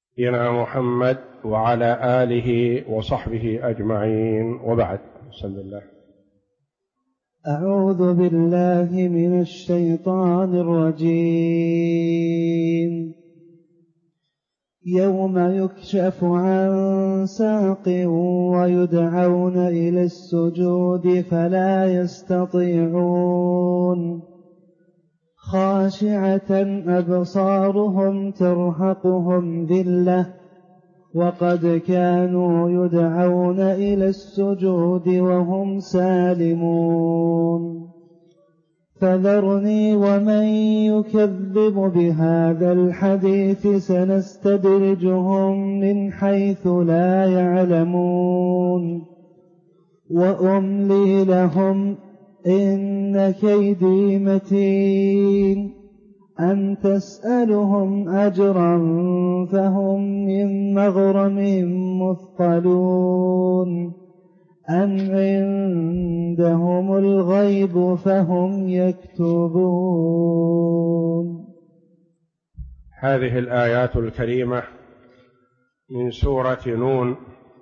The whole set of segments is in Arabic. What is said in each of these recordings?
نبينا محمد وعلى آله وصحبه أجمعين، وبعد. بسم الله. أعوذ بالله من الشيطان الرجيم. يوم يكشف عن ساق ويدعون إلى السجود فلا يستطيعون، خاشعة أبصارهم ترهقهم ذلة وقد كانوا يدعون إلى السجود وهم سالمون. فذرني ومن يكذب بهذا الحديث سنستدرجهم من حيث لا يعلمون وأملي لهم إن كيدي متين. أم تسألهم أجرا فهم من مغرم مثقلون أم عندهم الغيب فهم يكتبون. هذه الآيات الكريمة من سورة نون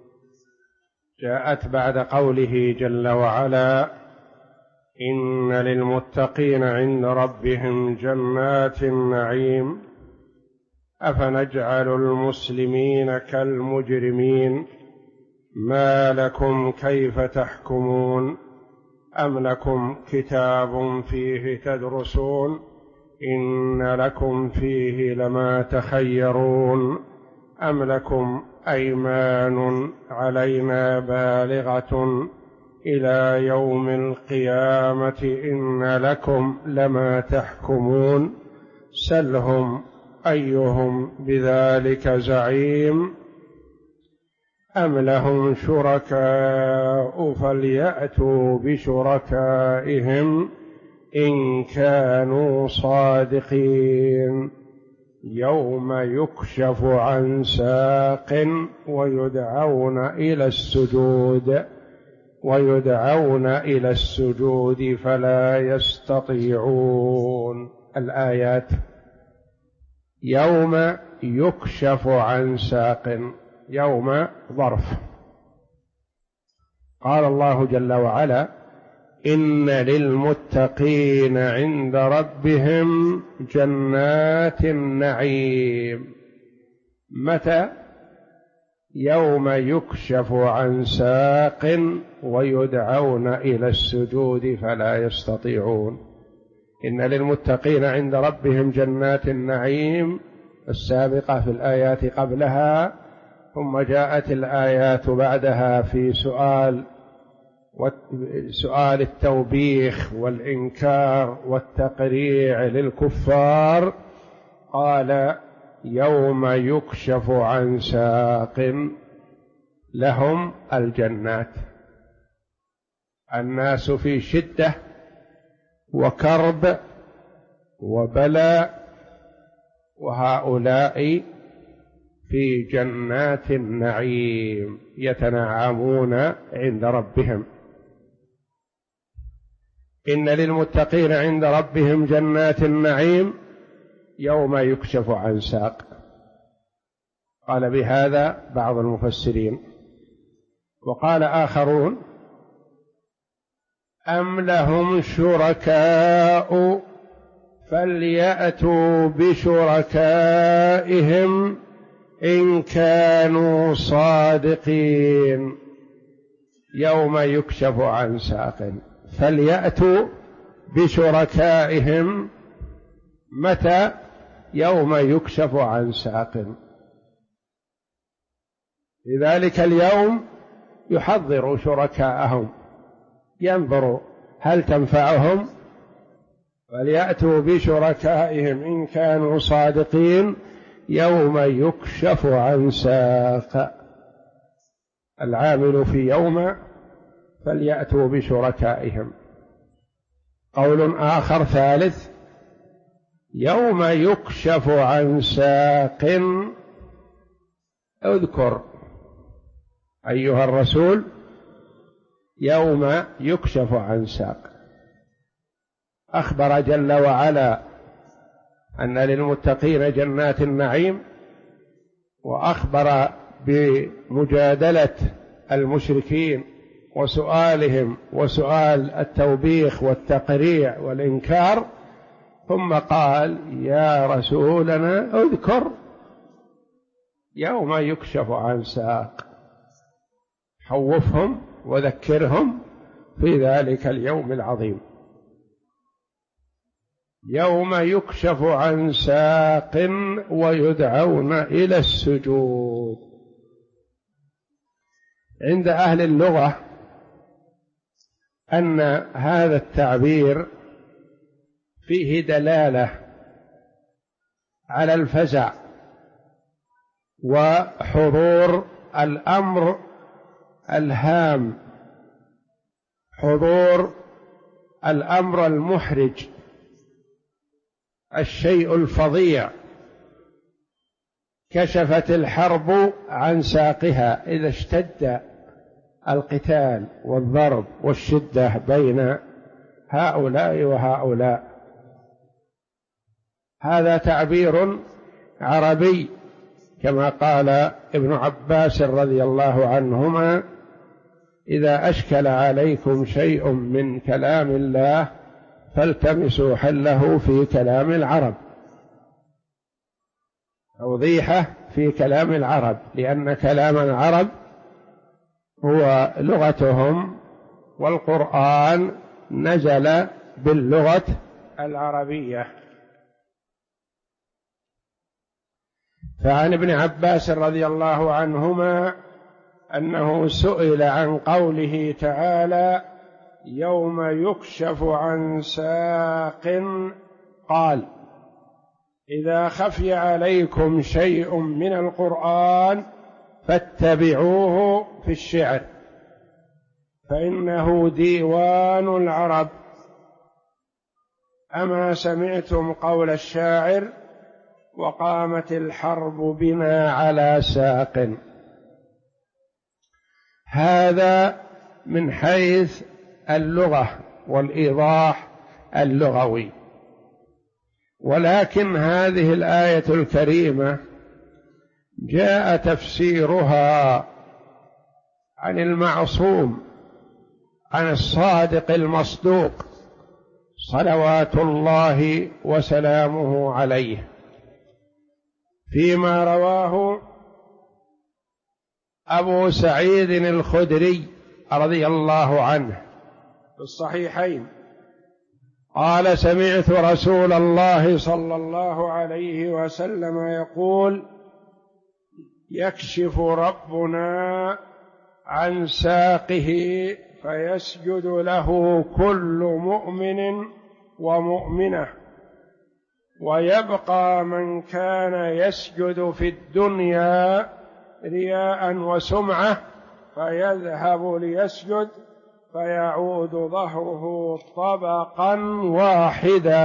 جاءت بعد قوله جل وعلا: إن للمتقين عند ربهم جنات النعيم أفنجعل المسلمين كالمجرمين ما لكم كيف تحكمون أم لكم كتاب فيه تدرسون إن لكم فيه لما تخيرون أم لكم أيمان علينا بالغة إلى يوم القيامة إن لكم لما تحكمون سلهم أيهم بذلك زعيم أم لهم شركاء فليأتوا بشركائهم إن كانوا صادقين يوم يكشف عن ساق ويدعون إلى السجود فلا يستطيعون. الآيات: يوم يكشف عن ساق، يوم ظرف. قال الله جل وعلا: إن للمتقين عند ربهم جنات النعيم. متى؟ يوم يكشف عن ساق ويدعون إلى السجود فلا يستطيعون. إن للمتقين عند ربهم جنات النعيم السابقة في الآيات قبلها، ثم جاءت الآيات بعدها في سؤال التوبيخ والإنكار والتقريع للكفار. قال: يوم يكشف عن ساق لهم الجنات. الناس في شدة وكرب وبلاء، وهؤلاء في جنات النعيم يتنعمون عند ربهم. إن للمتقين عند ربهم جنات النعيم يوم يكشف عن ساق. قال بهذا بعض المفسرين، وقال آخرون: أم لهم شركاء فليأتوا بشركائهم إن كانوا صادقين يوم يكشف عن ساق. فليأتوا بشركائهم متى؟ يوم يكشف عن ساق. لذلك اليوم يحضروا شركاءهم، ينظروا هل تنفعهم، فليأتوا بشركائهم إن كانوا صادقين يوم يكشف عن ساق. العامل في يوم فليأتوا بشركائهم. قول آخر ثالث: يوم يكشف عن ساق. اذكر أيها الرسول يوم يكشف عن ساق. أخبر جل وعلا أن للمتقين جنات النعيم وأخبر بمجادلة المشركين وسؤالهم وسؤال التوبيخ والتقريع والإنكار، ثم قال: يا رسولنا اذكر يوم يكشف عن ساق، خوفهم وذكرهم في ذلك اليوم العظيم، يوم يكشف عن ساق ويدعون إلى السجود. عند أهل اللغة أن هذا التعبير فيه دلالة على الفزع وحضور الأمر الهام، حضور الأمر المحرج، الشيء الفظيع. كشفت الحرب عن ساقها، إذا اشتد القتال والضرب والشدة بين هؤلاء وهؤلاء. هذا تعبير عربي، كما قال ابن عباس رضي الله عنهما: إذا أشكل عليكم شيء من كلام الله فالتمسوا حله في كلام العرب، توضيحه في كلام العرب، لأن كلام العرب هو لغتهم، والقرآن نزل باللغة العربية. فعن ابن عباس رضي الله عنهما أنه سئل عن قوله تعالى: يوم يكشف عن ساق، قال: إذا خفي عليكم شيء من القرآن فاتبعوه في الشعر، فإنه ديوان العرب. أما سمعتم قول الشاعر: وقامت الحرب بنا على ساق. هذا من حيث اللغة والإيضاح اللغوي. ولكن هذه الآية الكريمة جاء تفسيرها عن المعصوم، عن الصادق المصدوق صلوات الله وسلامه عليه، فيما رواه أبو سعيد الخدري رضي الله عنه في الصحيحين قال: سمعت رسول الله صلى الله عليه وسلم يقول: يكشف ربنا عن ساقه فيسجد له كل مؤمن ومؤمنة، ويبقى من كان يسجد في الدنيا رياء وسمعة فيذهب ليسجد فيعود ظهره طبقا واحدا.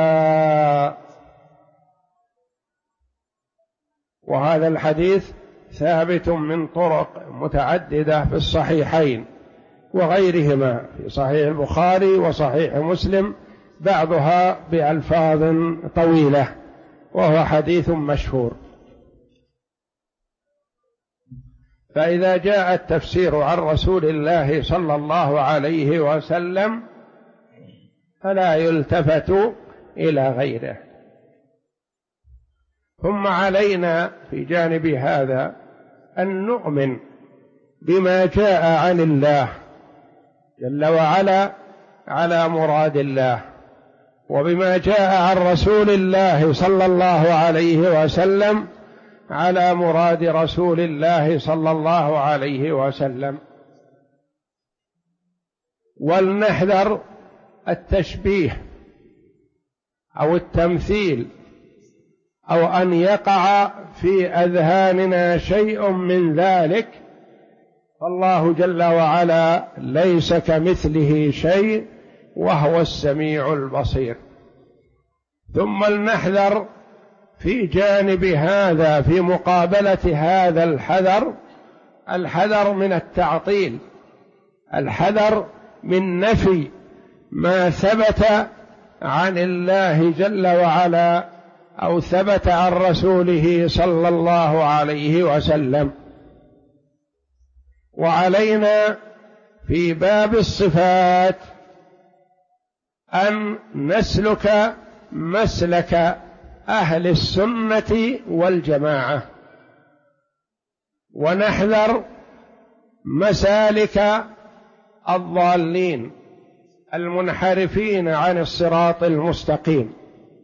وهذا الحديث ثابت من طرق متعددة في الصحيحين وغيرهما، في صحيح البخاري وصحيح مسلم، بعضها بألفاظ طويلة، وهو حديث مشهور. فإذا جاء التفسير عن رسول الله صلى الله عليه وسلم فلا يلتفت إلى غيره. ثم علينا في جانب هذا أن نؤمن بما جاء عن الله جل وعلا على مراد الله، وبما جاء عن رسول الله صلى الله عليه وسلم على مراد رسول الله صلى الله عليه وسلم. ولنحذر التشبيه أو التمثيل، أو أن يقع في أذهاننا شيء من ذلك، فالله جل وعلا ليس كمثله شيء وهو السميع البصير. ثم لنحذر في جانب هذا، في مقابلة هذا الحذر من التعطيل، الحذر من نفي ما ثبت عن الله جل وعلا أو ثبت عن رسوله صلى الله عليه وسلم. وعلينا في باب الصفات أن نسلك مسلك أهل السنة والجماعة، ونحذر مسالك الضالين المنحرفين عن الصراط المستقيم.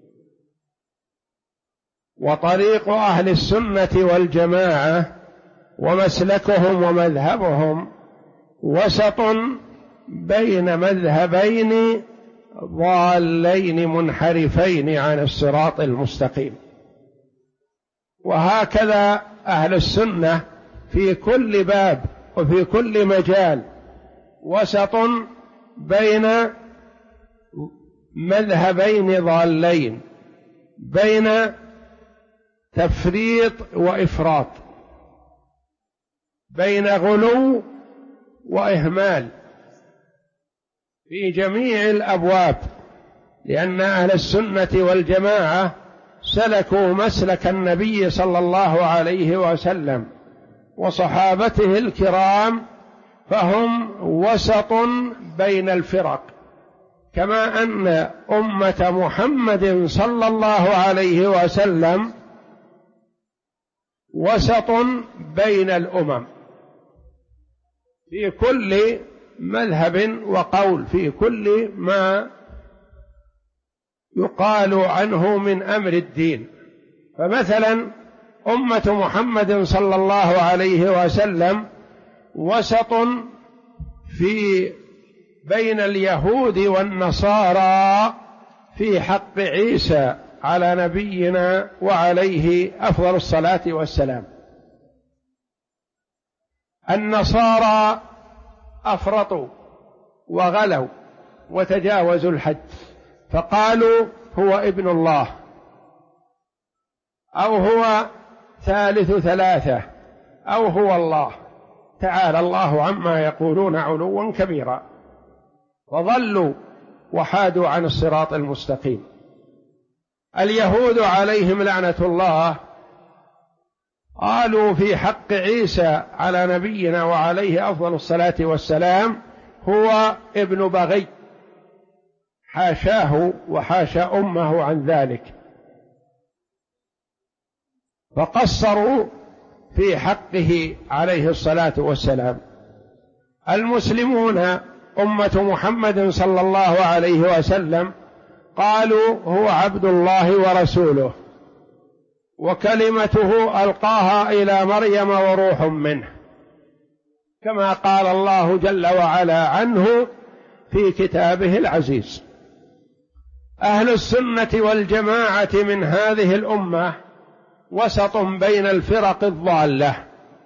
وطريق أهل السنة والجماعة ومسلكهم ومذهبهم وسط بين مذهبين ضالين منحرفين عن الصراط المستقيم. وهكذا أهل السنة في كل باب وفي كل مجال وسط بين مذهبين ضالين، بين تفريط وإفراط، بين غلو وإهمال في جميع الأبواب، لأن أهل السنة والجماعة سلكوا مسلك النبي صلى الله عليه وسلم وصحابته الكرام، فهم وسط بين الفرق، كما أن أمة محمد صلى الله عليه وسلم وسط بين الأمم في كل مذهب وقول، في كل ما يقال عنه من أمر الدين. فمثلا أمة محمد صلى الله عليه وسلم وسط في بين اليهود والنصارى في حق عيسى على نبينا وعليه أفضل الصلاة والسلام. النصارى أفرطوا وغلوا وتجاوزوا الحد، فقالوا هو ابن الله، أو هو ثالث ثلاثة، أو هو الله، تعالى الله عما يقولون علوا كبيرا، وضلوا وحادوا عن الصراط المستقيم. اليهود عليهم لعنة الله قالوا في حق عيسى على نبينا وعليه أفضل الصلاة والسلام هو ابن بغي، حاشاه وحاشا أمه عن ذلك، فقصروا في حقه عليه الصلاة والسلام. المسلمون أمة محمد صلى الله عليه وسلم قالوا هو عبد الله ورسوله، وكلمته ألقاها إلى مريم وروح منه، كما قال الله جل وعلا عنه في كتابه العزيز. أهل السنة والجماعة من هذه الأمة وسط بين الفرق الضالة،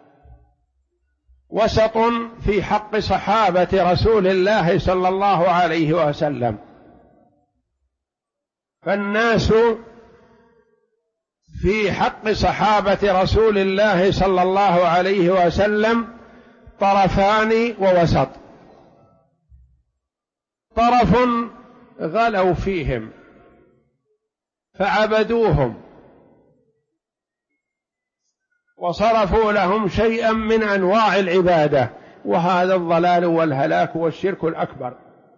وسط في حق صحابة رسول الله صلى الله عليه وسلم. فالناس في حق صحابة رسول الله صلى الله عليه وسلم طرفان ووسط. طرف غلوا فيهم فعبدوهم وصرفوا لهم شيئا من أنواع العبادة، وهذا الضلال والهلاك والشرك الأكبر.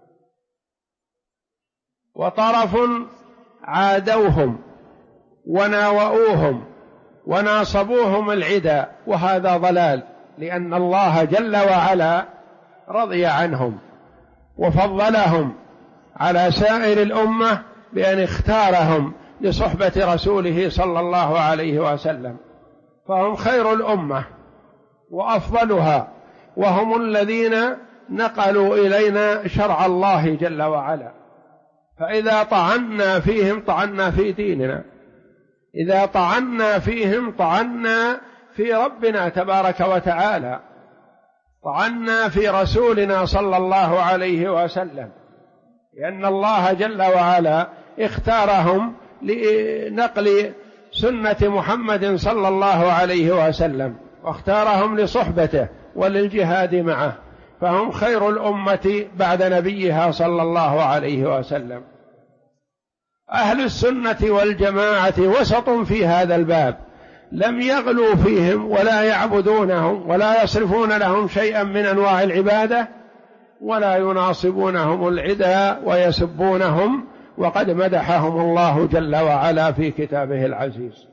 وطرف عادوهم وناوؤوهم وناصبوهم العدا، وهذا ضلال، لأن الله جل وعلا رضي عنهم وفضلهم على سائر الأمة بأن اختارهم لصحبة رسوله صلى الله عليه وسلم، فهم خير الأمة وأفضلها، وهم الذين نقلوا إلينا شرع الله جل وعلا. فإذا طعنا فيهم طعنا في ديننا، إذا طعنا فيهم طعنا في ربنا تبارك وتعالى، طعنا في رسولنا صلى الله عليه وسلم، لأن الله جل وعلا اختارهم لنقل سنة محمد صلى الله عليه وسلم، واختارهم لصحبته وللجهاد معه، فهم خير الأمة بعد نبيها صلى الله عليه وسلم. أهل السنة والجماعة وسط في هذا الباب، لم يغلوا فيهم ولا يعبدونهم ولا يصرفون لهم شيئا من أنواع العبادة، ولا يناصبونهم العدا ويسبونهم، وقد مدحهم الله جل وعلا في كتابه العزيز.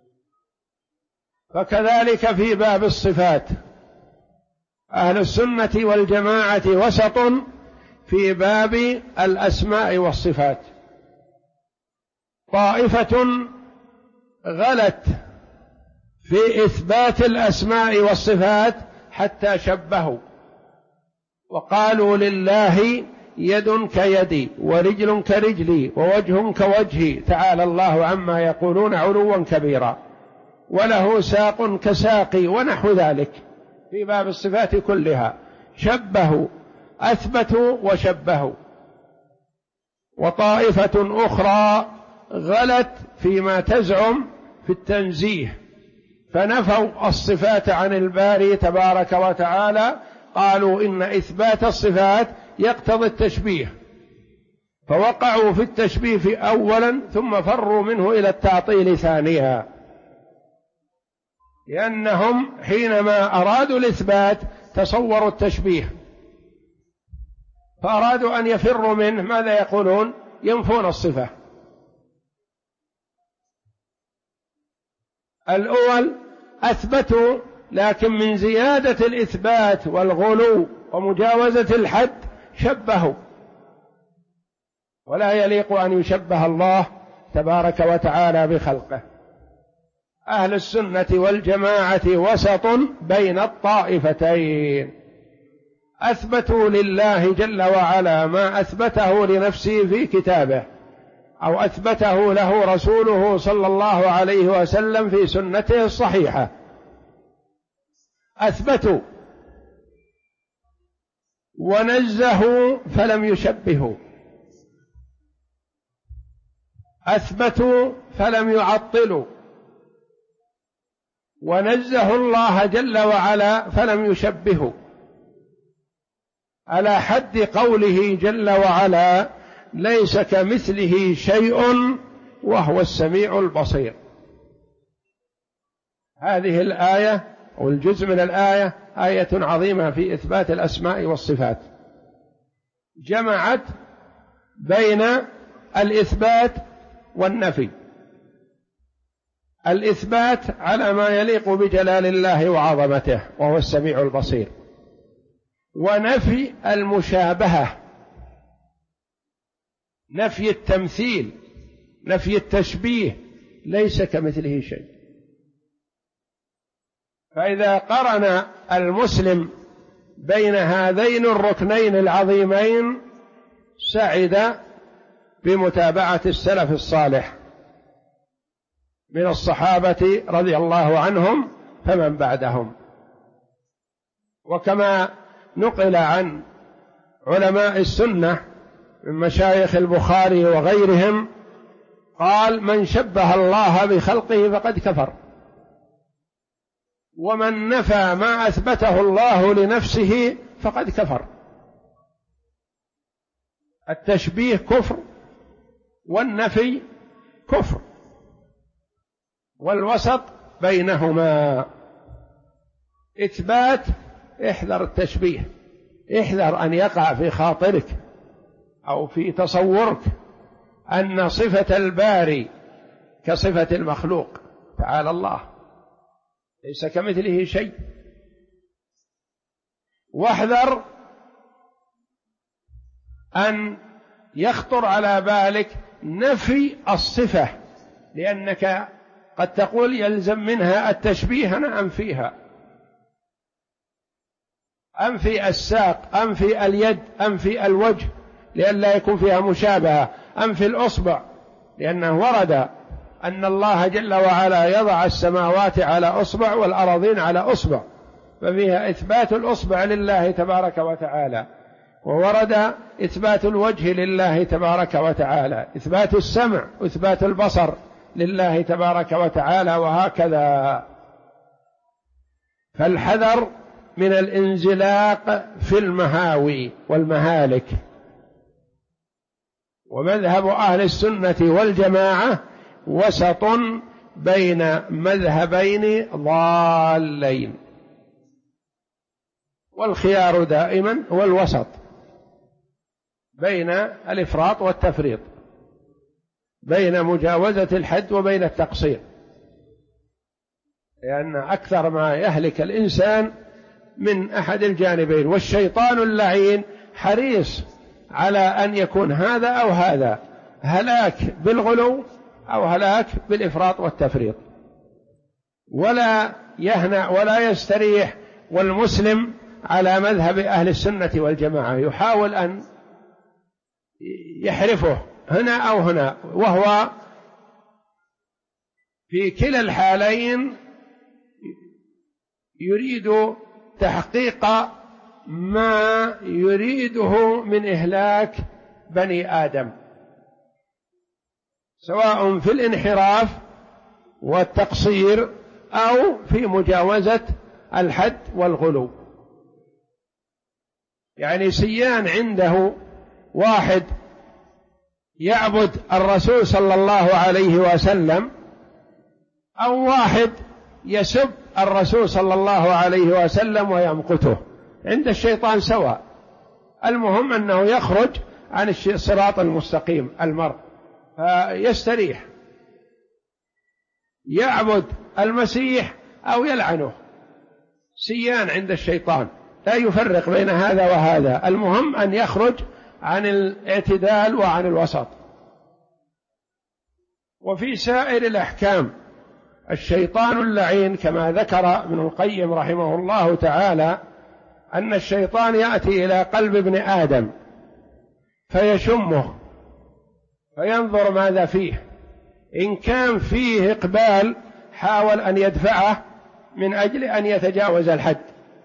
فكذلك في باب الصفات أهل السنة والجماعة وسط في باب الأسماء والصفات. طائفة غلت في إثبات الأسماء والصفات حتى شبهوا وقالوا لله يد كيدي ورجل كرجلي ووجه كوجهي، تعالى الله عما يقولون علوا كبيرا، وله ساق كساقي ونحو ذلك في باب الصفات كلها. شبهوا، أثبتوا وشبهوا. وطائفة أخرى غلت فيما تزعم في التنزيه، فنفوا الصفات عن الباري تبارك وتعالى، قالوا إن إثبات الصفات يقتضي التشبيه، فوقعوا في التشبيه في أولا ثم فروا منه إلى التعطيل ثانيا، لأنهم حينما أرادوا الإثبات تصوروا التشبيه، فأرادوا أن يفروا منه، ماذا يقولون؟ ينفون الصفة. الأول أثبتوا، لكن من زيادة الإثبات والغلو ومجاوزة الحد شبهوا، ولا يليق أن يشبه الله تبارك وتعالى بخلقه. أهل السنة والجماعة وسط بين الطائفتين، أثبتوا لله جل وعلا ما أثبته لنفسه في كتابه، أو أثبته له رسوله صلى الله عليه وسلم في سنته الصحيحة. أثبتوا ونزهوا فلم يشبهوا، أثبتوا فلم يعطلوا، ونزهوا الله جل وعلا فلم يشبهوا، على حد قوله جل وعلا: ليس كمثله شيء وهو السميع البصير. هذه الآية والجزء من الآية آية عظيمة في إثبات الأسماء والصفات، جمعت بين الإثبات والنفي. الإثبات على ما يليق بجلال الله وعظمته وهو السميع البصير، ونفي المشابهة، نفي التمثيل، نفي التشبيه، ليس كمثله شيء. فإذا قرن المسلم بين هذين الركنين العظيمين سعد بمتابعة السلف الصالح من الصحابة رضي الله عنهم فمن بعدهم. وكما نقل عن علماء السنة من مشايخ البخاري وغيرهم قال: من شبه الله بخلقه فقد كفر، ومن نفى ما أثبته الله لنفسه فقد كفر. التشبيه كفر والنفي كفر، والوسط بينهما إثبات. احذر التشبيه، احذر أن يقع في خاطرك أو في تصورك أن صفة الباري كصفة المخلوق، تعالى الله، ليس كمثله شيء. واحذر أن يخطر على بالك نفي الصفة، لأنك قد تقول يلزم منها التشبيه، أنا أنفيها، أنفي الساق، أنفي اليد، أنفي الوجه لئلا يكون فيها مشابهة، أنفي الأصبع، لأنه ورد أن الله جل وعلا يضع السماوات على أصبع والأراضين على أصبع، ففيها إثبات الأصبع لله تبارك وتعالى، وورد إثبات الوجه لله تبارك وتعالى، إثبات السمع وإثبات البصر لله تبارك وتعالى، وهكذا. فالحذر من الانزلاق في المهاوي والمهالك، ومذهب أهل السنة والجماعة وسط بين مذهبين ضالين، والخيار دائما هو الوسط بين الإفراط والتفريط، بين مجاوزة الحد وبين التقصير، لأن أكثر ما يهلك الإنسان من أحد الجانبين، والشيطان اللعين حريص على أن يكون هذا أو هذا، هلاك بالغلو أو هلاك بالإفراط والتفريط، ولا يهنأ ولا يستريح. والمسلم على مذهب أهل السنة والجماعة يحاول أن يحرفه هنا أو هنا، وهو في كلا الحالين يريد تحقيق ما يريده من إهلاك بني آدم، سواء في الانحراف والتقصير أو في مجاوزة الحد والغلو. يعني سيان عنده واحد يعبد الرسول صلى الله عليه وسلم، أو واحد يسب الرسول صلى الله عليه وسلم ويمقته، عند الشيطان سواء، المهم أنه يخرج عن الصراط المستقيم المرء فيستريح، يعبد المسيح أو يلعنه، سيان عند الشيطان لا يفرق بين هذا وهذا، المهم أن يخرج عن الاعتدال وعن الوسط. وفي سائر الأحكام الشيطان اللعين كما ذكر ابن القيم رحمه الله تعالى أن الشيطان يأتي إلى قلب ابن آدم فيشمه فينظر ماذا فيه، إن كان فيه إقبال حاول أن يدفعه من أجل أن يتجاوز الحد،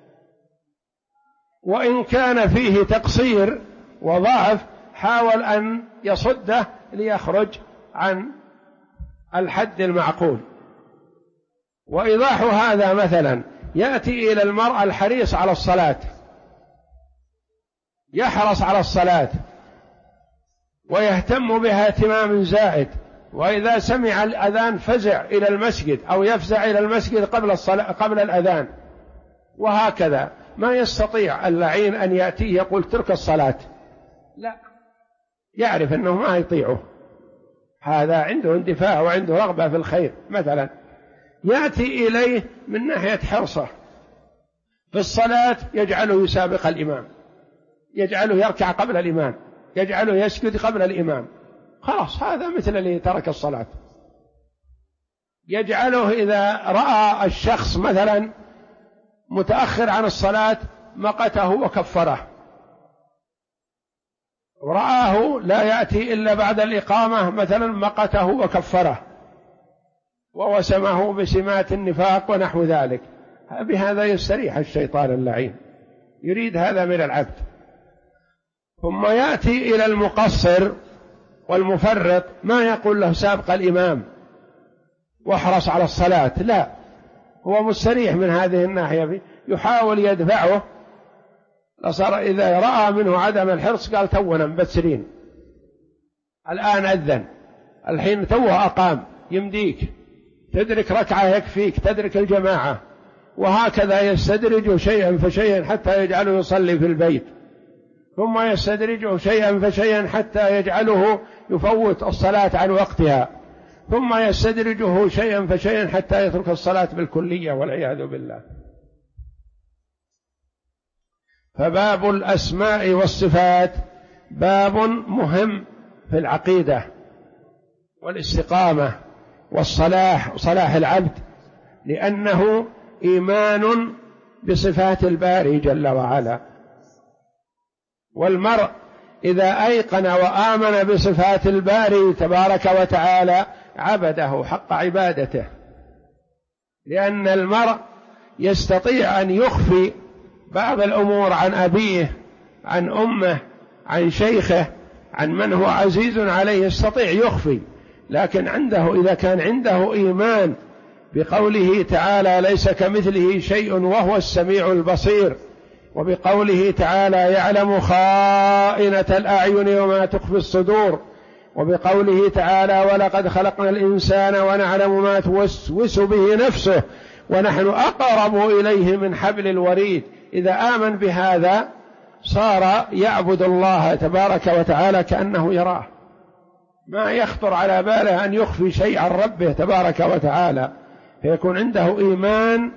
وإن كان فيه تقصير وضعف حاول أن يصده ليخرج عن الحد المعقول. وإيضاح هذا مثلا يأتي إلى المرء الحريص على الصلاة، يحرص على الصلاة ويهتم بها اهتمام زائد، وإذا سمع الأذان فزع إلى المسجد أو يفزع إلى المسجد قبل الأذان، وهكذا ما يستطيع اللعين أن يأتيه يقول ترك الصلاة، لا، يعرف أنه ما يطيعه، هذا عنده اندفاع وعنده رغبة في الخير. مثلا يأتي إليه من ناحية حرصه في الصلاة يجعله يسابق الإمام، يجعله يركع قبل الإمام، يجعله يسجد قبل الإمام، خلاص هذا مثل اللي ترك الصلاة. يجعله إذا رأى الشخص مثلا متأخر عن الصلاة مقته وكفره، ورآه لا يأتي إلا بعد الإقامة مثلا مقته وكفره ووسمه بسمات النفاق ونحو ذلك. بهذا يستريح الشيطان اللعين، يريد هذا من العبد. ثم يأتي إلى المقصر والمفرط ما يقول له سابق الإمام واحرص على الصلاة، لا، هو مستريح من هذه الناحية، يحاول يدفعه. لصار إذا رأى منه عدم الحرص قال تونا مبتسرين، الآن أذن، الحين توه أقام، يمديك تدرك ركعة يكفيك، تدرك الجماعة، وهكذا يستدرج شيئا فشيئا حتى يجعله يصلي في البيت، ثم يستدرجه شيئا فشيئا حتى يجعله يفوت الصلاة عن وقتها، ثم يستدرجه شيئا فشيئا حتى يترك الصلاة بالكلية والعياذ بالله. فباب الأسماء والصفات باب مهم في العقيدة والاستقامة والصلاح، صلاح العبد، لأنه إيمان بصفات الباري جل وعلا. والمرء إذا أيقن وآمن بصفات الباري تبارك وتعالى عبده حق عبادته، لأن المرء يستطيع أن يخفي بعض الأمور عن أبيه، عن أمه، عن شيخه، عن من هو عزيز عليه، يستطيع يخفي، لكن عنده إذا كان عنده إيمان بقوله تعالى ليس كمثله شيء وهو السميع البصير، وبقوله تعالى يعلم خائنة الأعين وما تخفي الصدور، وبقوله تعالى ولقد خلقنا الإنسان ونعلم ما توسوس به نفسه ونحن أقرب إليه من حبل الوريد. إذا آمن بهذا صار يعبد الله تبارك وتعالى كأنه يراه، ما يخطر على باله أن يخفي شيء عن ربه تبارك وتعالى، فيكون عنده إيمان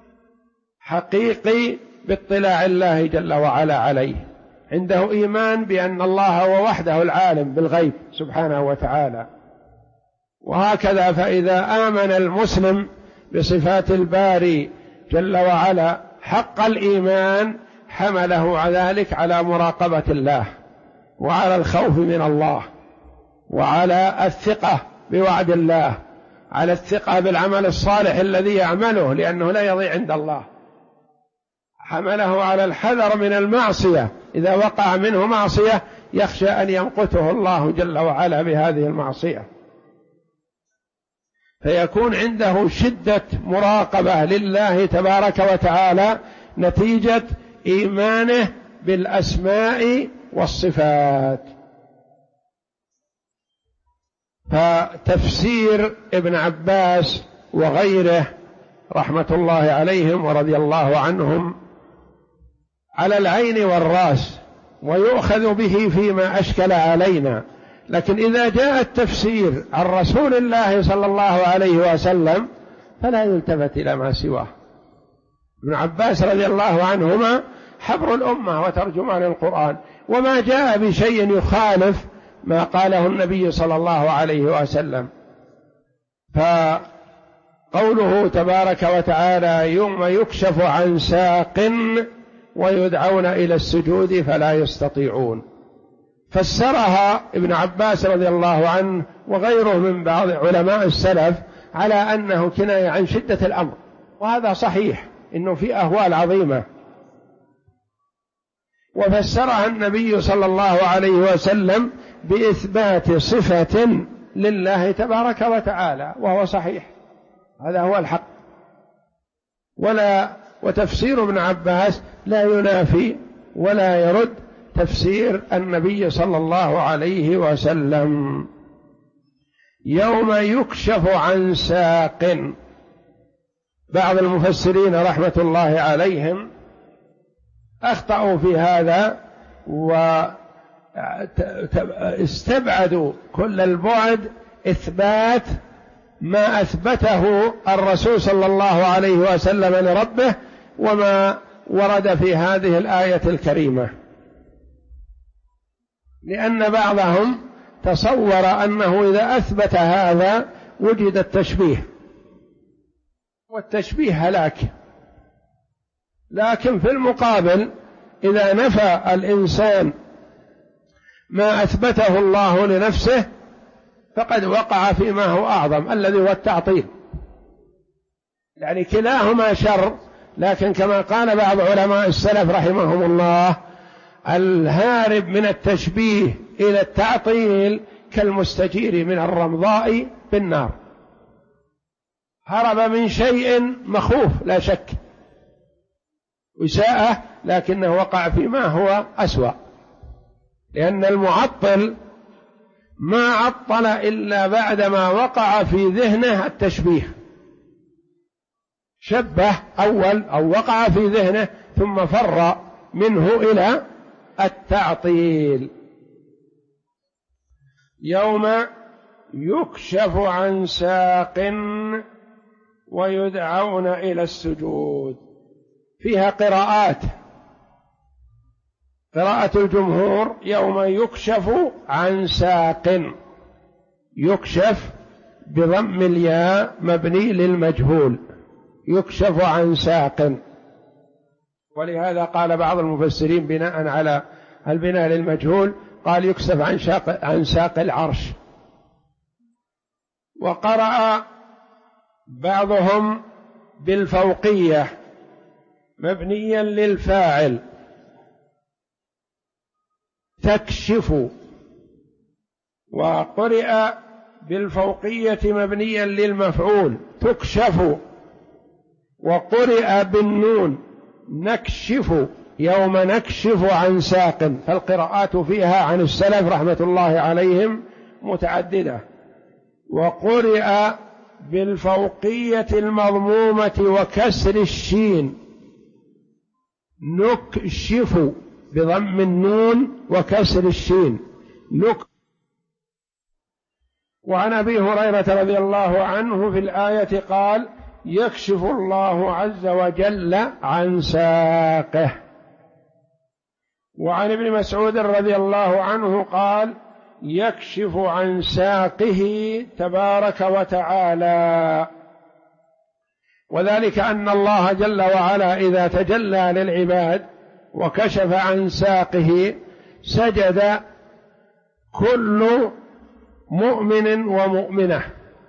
حقيقي باطلاع الله جل وعلا عليه، عنده إيمان بأن الله هو وحده العالم بالغيب سبحانه وتعالى. وهكذا فإذا آمن المسلم بصفات الباري جل وعلا حق الإيمان حمله ذلك على مراقبة الله وعلى الخوف من الله وعلى الثقة بوعد الله، على الثقة بالعمل الصالح الذي يعمله لأنه لا يضيع عند الله، حمله على الحذر من المعصية إذا وقع منه معصية يخشى أن يمقته الله جل وعلا بهذه المعصية، فيكون عنده شدة مراقبة لله تبارك وتعالى نتيجة إيمانه بالأسماء والصفات. فتفسير ابن عباس وغيره رحمة الله عليهم ورضي الله عنهم على العين والرأس ويؤخذ به فيما أشكل علينا، لكن إذا جاء التفسير عن رسول الله صلى الله عليه وسلم فلا يلتفت إلى ما سواه. ابن عباس رضي الله عنهما حبر الأمة وترجمان القرآن، وما جاء بشيء يخالف ما قاله النبي صلى الله عليه وسلم. فقوله تبارك وتعالى يوم يكشف عن ساق ويدعون إلى السجود فلا يستطيعون، فسرها ابن عباس رضي الله عنه وغيره من بعض علماء السلف على أنه كناية عن شدة الأمر، وهذا صحيح إنه في أهوال عظيمة. وفسرها النبي صلى الله عليه وسلم بإثبات صفة لله تبارك وتعالى، وهو صحيح، هذا هو الحق. وتفسير ابن عباس لا ينافي ولا يرد تفسير النبي صلى الله عليه وسلم. يوم يكشف عن ساق، بعض المفسرين رحمة الله عليهم أخطأوا في هذا واستبعدوا كل البعد إثبات ما أثبته الرسول صلى الله عليه وسلم لربه وما ورد في هذه الآية الكريمة، لأن بعضهم تصور أنه إذا أثبت هذا وجد التشبيه، والتشبيه هلاك. لكن في المقابل إذا نفى الإنسان ما أثبته الله لنفسه فقد وقع فيما هو أعظم الذي هو التعطيل، يعني كلاهما شر. لكن كما قال بعض علماء السلف رحمهم الله الهارب من التشبيه إلى التعطيل كالمستجير من الرمضاء بالنار، هرب من شيء مخوف لا شك وساءة، لكنه وقع فيما هو أسوأ، لأن المعطل ما عطل إلا بعدما وقع في ذهنه التشبيه، شبه أول أو وقع في ذهنه ثم فر منه إلى التعطيل. يوم يكشف عن ساق ويدعون إلى السجود، فيها قراءات. قراءة الجمهور يوم يكشف عن ساق، يكشف بضم الياء مبني للمجهول، يكشف عن ساق. ولهذا قال بعض المفسرين بناء على البناء للمجهول قال يكشف عن ساق العرش. وقرأ بعضهم بالفوقية مبنيا للفاعل تكشف، وقرئ بالفوقية مبنيا للمفعول تكشف، وقرئ بالنون نكشف يوم نكشف عن ساق. فالقراءات فيها عن السلف رحمة الله عليهم متعددة. وقرئ بالفوقية المضمومة وكسر الشين نكشف بضم النون وكسر الشين نك. وعن أبي هريرة رضي الله عنه في الآية قال يكشف الله عز وجل عن ساقه. وعن ابن مسعود رضي الله عنه قال يكشف عن ساقه تبارك وتعالى. وذلك أن الله جل وعلا إذا تجلى للعباد وكشف عن ساقه سجد كل مؤمن ومؤمنة،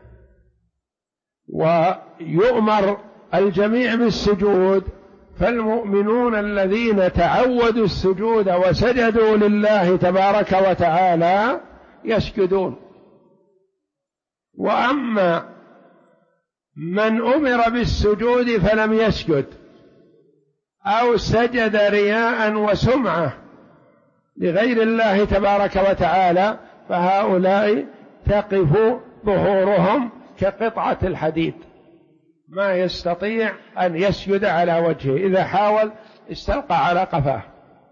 ويؤمر الجميع بالسجود، فالمؤمنون الذين تعودوا السجود وسجدوا لله تبارك وتعالى يسجدون. وأما من أمر بالسجود فلم يسجد أو سجد رياء وسمعة لغير الله تبارك وتعالى فهؤلاء تقف ظهورهم كقطعة الحديد، ما يستطيع أن يسجد على وجهه، إذا حاول استلقى على قفاه.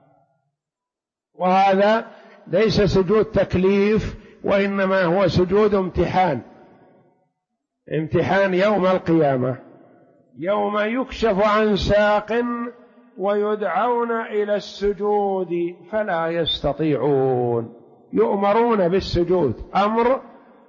وهذا ليس سجود تكليف، وإنما هو سجود امتحان، امتحان يوم القيامة، يوم يكشف عن ساق ويدعون إلى السجود فلا يستطيعون. يؤمرون بالسجود، أمر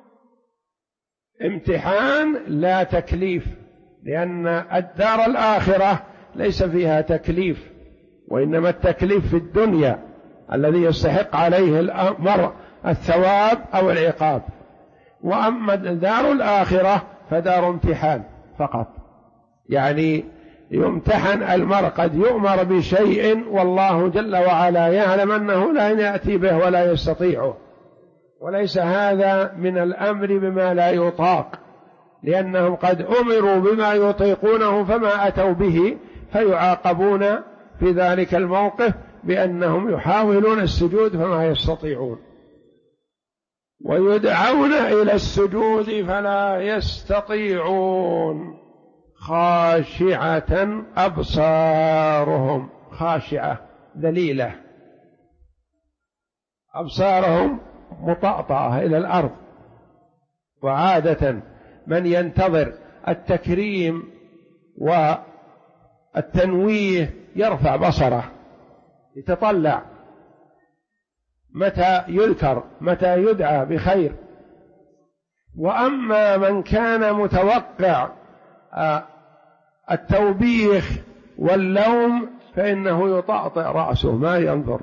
امتحان لا تكليف، لأن الدار الآخرة ليس فيها تكليف، وإنما التكليف في الدنيا الذي يستحق عليه الأمر الثواب أو العقاب. وأما دار الآخرة فدار امتحان فقط، يعني يمتحن المرء، قد يؤمر بشيء والله جل وعلا يعلم أنه لا يأتي به ولا يستطيعه، وليس هذا من الأمر بما لا يطاق، لأنهم قد أمروا بما يطيقونه فما أتوا به، فيعاقبون في ذلك الموقف بأنهم يحاولون السجود فما يستطيعون. ويدعون إلى السجود فلا يستطيعون خاشعة أبصارهم، خاشعة ذليلة، أبصارهم مطأطأة إلى الأرض. وعادة من ينتظر التكريم والتنويه يرفع بصره يتطلع متى يذكر، متى يدعى بخير. وأما من كان متوقع التوبيخ واللوم فإنه يطأطئ رأسه ما ينظر،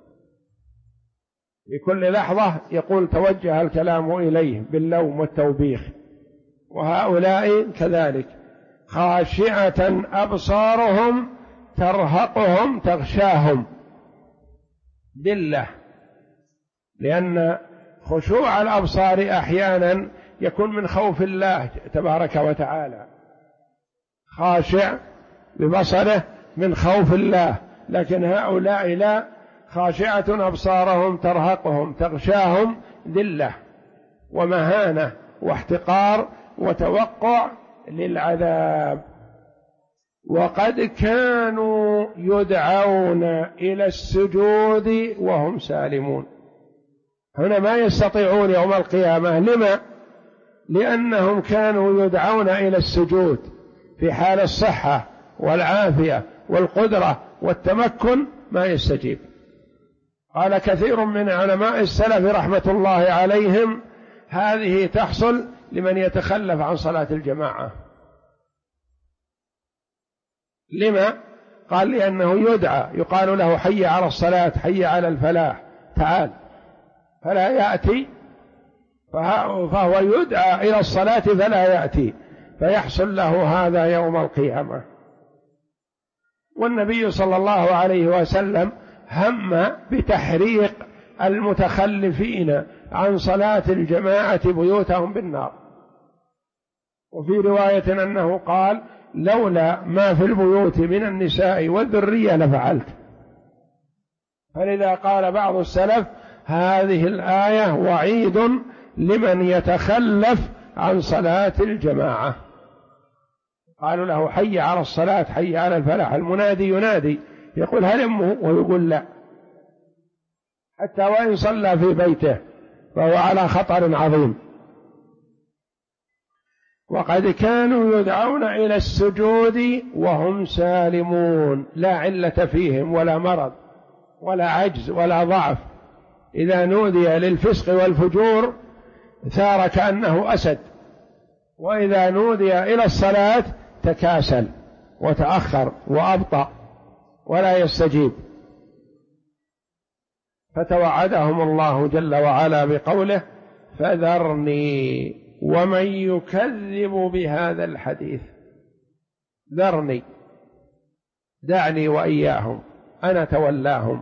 في كل لحظة يقول توجه الكلام إليه باللوم والتوبيخ. وهؤلاء كذلك خاشعة أبصارهم ترهقهم تغشاهم ذلة، لأن خشوع الأبصار أحيانا يكون من خوف الله تبارك وتعالى، خاشع ببصره من خوف الله، لكن هؤلاء لا، خاشعة أبصارهم ترهقهم تغشاهم ذلة ومهانة واحتقار وتوقع للعذاب. وقد كانوا يدعون إلى السجود وهم سالمون، هنا ما يستطيعون يوم القيامة. لما؟ لأنهم كانوا يدعون إلى السجود في حال الصحة والعافية والقدرة والتمكن، ما يستجيب. قال كثير من علماء السلف رحمة الله عليهم هذه تحصل لمن يتخلف عن صلاة الجماعة. لما؟ قال لأنه يدعى، يقال له حي على الصلاة، حي على الفلاح، تعال، فلا يأتي، فهو يدعى إلى الصلاة فلا يأتي، فيحصل له هذا يوم القيامة. والنبي صلى الله عليه وسلم هم بتحريق المتخلفين عن صلاة الجماعة بيوتهم بالنار. وفي رواية أنه قال لولا ما في البيوت من النساء والذرية لفعلت. فلذا قال بعض السلف هذه الآية وعيد لمن يتخلف عن صلاة الجماعة. قالوا له حي على الصلاة حي على الفلاح، المنادي ينادي يقول هلموا ويقول لا، حتى وإن صلى في بيته فهو على خطر عظيم. وقد كانوا يدعون إلى السجود وهم سالمون، لا علة فيهم ولا مرض ولا عجز ولا ضعف. إذا نودي للفسق والفجور ثار كأنه أسد، وإذا نودي إلى الصلاة تكاسل وتأخر وأبطأ ولا يستجيب. فتوعدهم الله جل وعلا بقوله فذرني ومن يكذب بهذا الحديث. ذرني، دعني وإياهم، أنا تولاهم،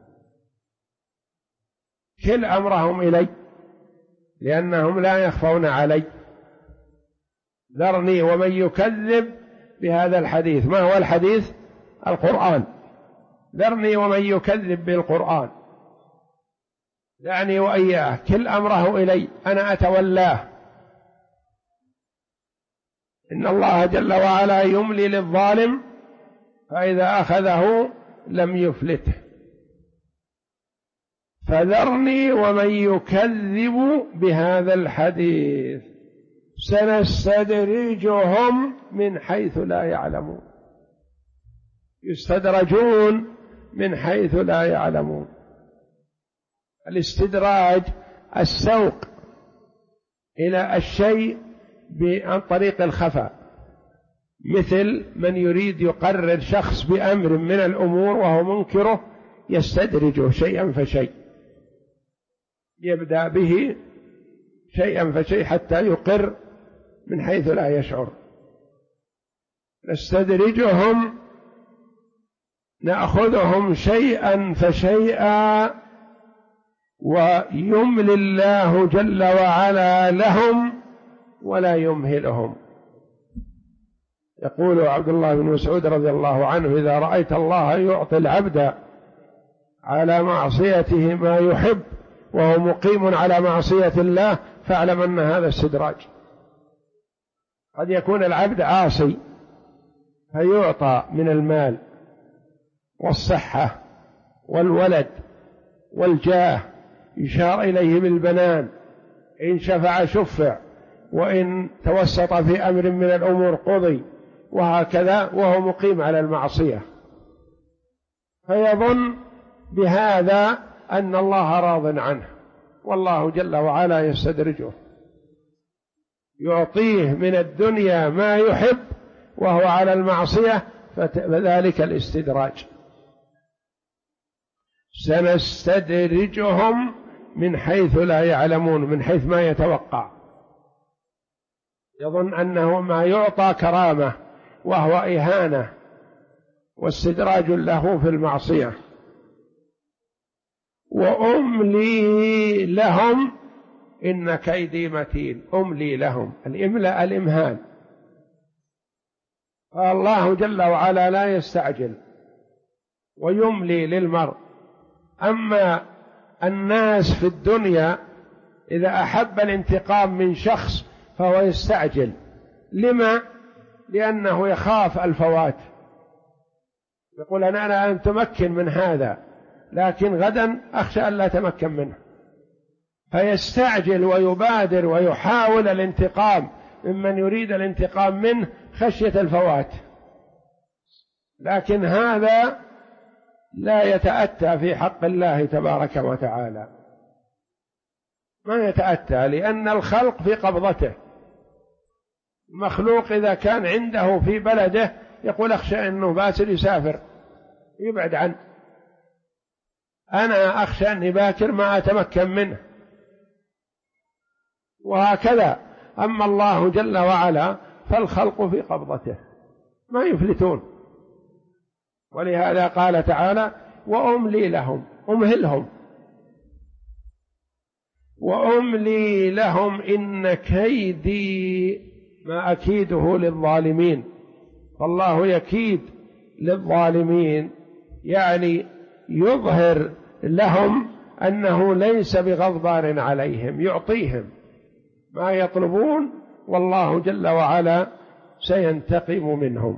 كل أمرهم إلي لأنهم لا يخفون علي. ذرني ومن يكذب بهذا الحديث. ما هو الحديث؟ القرآن. ذرني ومن يكذب بالقرآن، دعني وإياه، كل أمره إلي، أنا أتولاه. إن الله جل وعلا يملي للظالم فإذا أخذه لم يفلته. فذرني ومن يكذب بهذا الحديث سنستدرجهم من حيث لا يعلمون. يستدرجون من حيث لا يعلمون. الاستدراج السوق إلى الشيء عن طريق الخفاء، مثل من يريد يقرر شخص بأمر من الأمور وهو منكره يستدرجه شيئا فشيء، يبدأ به شيئا فشيء حتى يقر من حيث لا يشعر. نستدرجهم نأخذهم شيئا فشيئا ويملي الله جل وعلا لهم ولا يمهلهم. يقول عبد الله بن مسعود رضي الله عنه إذا رأيت الله يعطي العبد على معصيته ما يحب وهو مقيم على معصية الله فاعلم أن هذا استدراج. قد يكون العبد عاصي فيعطى من المال والصحة والولد والجاه، يشار إليه بالبنان، إن شفع شفع، وإن توسط في أمر من الأمور قضي، وهكذا وهو مقيم على المعصية، فيظن بهذا أن الله راض عنه، والله جل وعلا يستدرجه، يعطيه من الدنيا ما يحب وهو على المعصية، فذلك الاستدراج. سنستدرجهم من حيث لا يعلمون، من حيث ما يتوقع، يظن أنه ما يعطى كرامة وهو إهانة واستدراج له في المعصية. وأملي لهم إن كيدي متين. أملي لهم، الإملاء الإمهال. فالله جل وعلا لا يستعجل ويملي للمرء. أما الناس في الدنيا إذا أحب الانتقام من شخص فهو يستعجل. لما؟ لأنه يخاف الفوات، يقول أنا أن تمكن من هذا لكن غدا أخشى أن لا أتمكن منه، فيستعجل ويبادر ويحاول الانتقام ممن يريد الانتقام منه خشية الفوات. لكن هذا لا يتأتى في حق الله تبارك وتعالى، ما يتأتى، لأن الخلق في قبضته. المخلوق إذا كان عنده في بلده يقول أخشى أنه باسل يسافر يبعد عنه، أنا أخشى أني باكر ما أتمكن منه، وهكذا. أما الله جل وعلا فالخلق في قبضته ما يفلتون. ولهذا قال تعالى وأملي لهم، أمهلهم. وأملي لهم إن كيدي، ما أكيده للظالمين، فالله يكيد للظالمين، يعني يظهر لهم أنه ليس بغضبان عليهم، يعطيهم ما يطلبون، والله جل وعلا سينتقم منهم.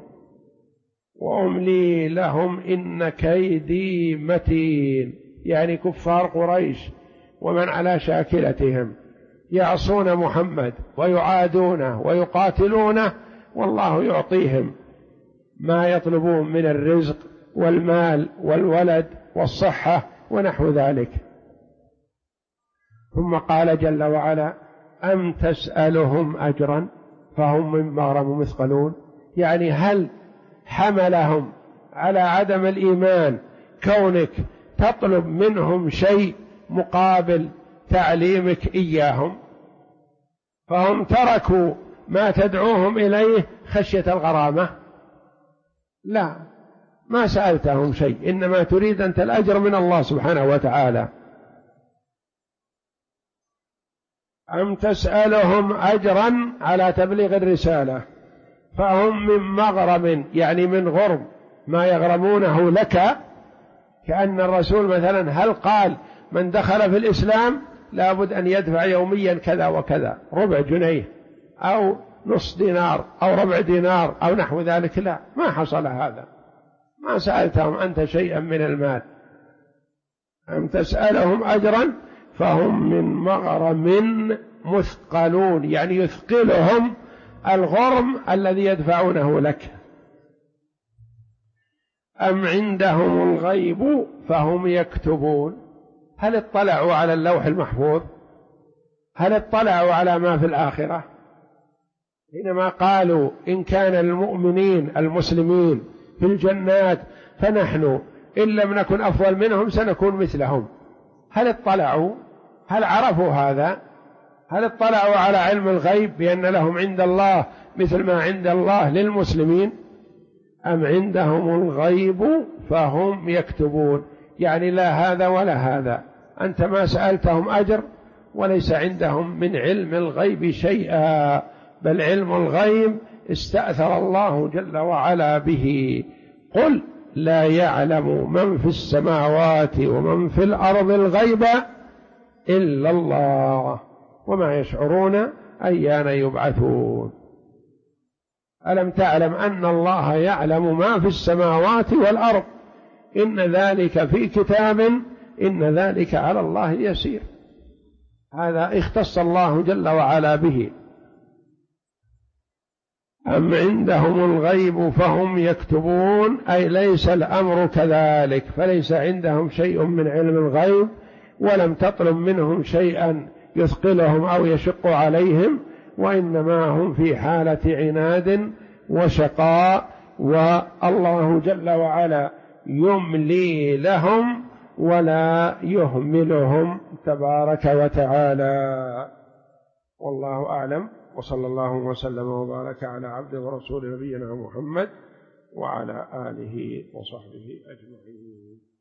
وأملي لهم إن كيدي متين، يعني كفار قريش ومن على شاكلتهم يعصون محمد ويعادونه ويقاتلونه، والله يعطيهم ما يطلبون من الرزق والمال والولد والصحة ونحو ذلك. ثم قال جل وعلا: أم تسألهم أجرا فهم من مغرم مثقلون، يعني هل حملهم على عدم الإيمان كونك تطلب منهم شيء مقابل تعليمك إياهم، فهم تركوا ما تدعوهم إليه خشية الغرامة؟ لا، ما سألتهم شيء، إنما تريد أنت الأجر من الله سبحانه وتعالى. أم تسألهم أجرا على تبليغ الرسالة فهم من مغرم، يعني من غرم، ما يغرمونه لك. كأن الرسول مثلا هل قال من دخل في الإسلام لابد أن يدفع يوميا كذا وكذا، ربع جنيه أو نصف دينار أو ربع دينار أو نحو ذلك؟ لا، ما حصل هذا. ما سألتهم أنت شيئا من المال. أم تسألهم أجرا فهم من مغرم مثقلون، يعني يثقلهم الغرم الذي يدفعونه لك. أم عندهم الغيب فهم يكتبون، هل اطلعوا على اللوح المحفوظ؟ هل اطلعوا على ما في الآخرة؟ حينما قالوا إن كان المؤمنين المسلمين في الجنات فنحن إن لم نكن أفضل منهم سنكون مثلهم، هل اطلعوا؟ هل عرفوا هذا؟ هل اطلعوا على علم الغيب بأن لهم عند الله مثل ما عند الله للمسلمين؟ أم عندهم الغيب فهم يكتبون، يعني لا هذا ولا هذا. أنت ما سألتهم أجر وليس عندهم من علم الغيب شيئا، بل علم الغيب استأثر الله جل وعلا به. قل لا يعلم من في السماوات ومن في الأرض الغيب إلا الله وما يشعرون أيان يبعثون. ألم تعلم أن الله يعلم ما في السماوات والأرض، إن ذلك في كتاب، إن ذلك على الله يسير. هذا اختص الله جل وعلا به. أم عندهم الغيب فهم يكتبون، أي ليس الأمر كذلك، فليس عندهم شيء من علم الغيب، ولم تطلب منهم شيئا يثقلهم أو يشق عليهم، وإنما هم في حالة عناد وشقاء، والله جل وعلا يملي لهم ولا يهملهم تبارك وتعالى. والله أعلم، وصلى الله وسلم وبارك على عبده ورسول نبينا محمد وعلى آله وصحبه أجمعين.